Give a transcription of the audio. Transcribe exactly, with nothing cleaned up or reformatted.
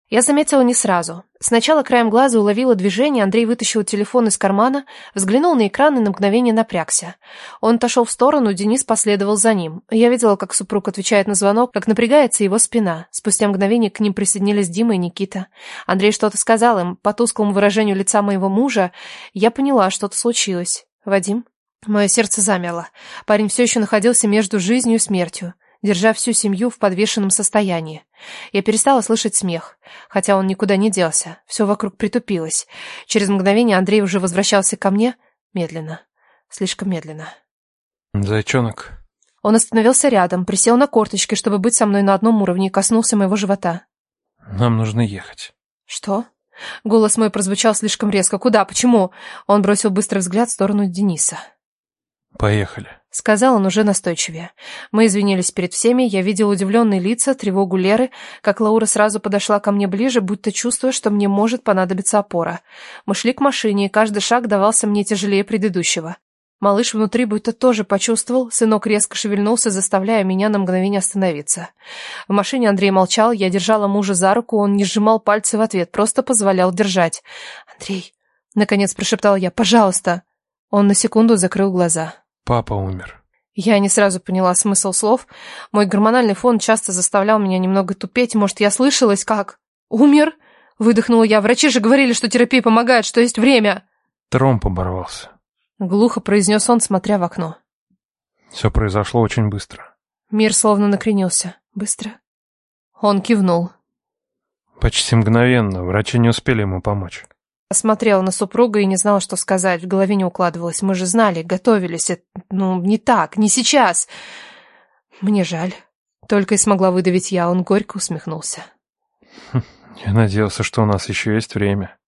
Я заметила не сразу. Сначала краем глаза уловила движение, Андрей вытащил телефон из кармана, взглянул на экран и на мгновение напрягся. Он отошел в сторону, Денис последовал за ним. Я видела, как супруг отвечает на звонок, как напрягается его спина. Спустя мгновение к ним присоединились Дима и Никита. Андрей что-то сказал им. По тусклому выражению лица моего мужа я поняла, что-то случилось. «Вадим?» Мое сердце замерло. Парень все еще находился между жизнью и смертью, держа всю семью в подвешенном состоянии. Я перестала слышать смех, хотя он никуда не делся. Все вокруг притупилось. Через мгновение Андрей уже возвращался ко мне медленно, слишком медленно. «Зайчонок». Он остановился рядом, присел на корточки, чтобы быть со мной на одном уровне, и коснулся моего живота. «Нам нужно ехать». «Что?» Голос мой прозвучал слишком резко. «Куда? Почему?» Он бросил быстрый взгляд в сторону Дениса. «Поехали», — сказал он уже настойчивее. Мы извинились перед всеми, я видела удивленные лица, тревогу Леры, как Лаура сразу подошла ко мне ближе, будто чувствуя, что мне может понадобиться опора. Мы шли к машине, и каждый шаг давался мне тяжелее предыдущего. Малыш внутри будто тоже почувствовал, сынок резко шевельнулся, заставляя меня на мгновение остановиться. В машине Андрей молчал, я держала мужа за руку, он не сжимал пальцы в ответ, просто позволял держать. «Андрей», — наконец прошептал я, — «пожалуйста». Он на секунду закрыл глаза. «Папа умер». Я не сразу поняла смысл слов. Мой гормональный фон часто заставлял меня немного тупеть. Может, я слышалась, как... «Умер?» — выдохнула я. «Врачи же говорили, что терапия помогает, что есть время». «Тромб оборвался», — глухо произнес он, смотря в окно. «Все произошло очень быстро». Мир словно накренился. «Быстро?» Он кивнул. «Почти мгновенно. Врачи не успели ему помочь». Смотрела на супруга и не знала, что сказать. В голове не укладывалось. Мы же знали, готовились. Это, ну, не так, не сейчас. Мне жаль. Только и смогла выдавить я. Он горько усмехнулся. Я надеялся, что у нас еще есть время.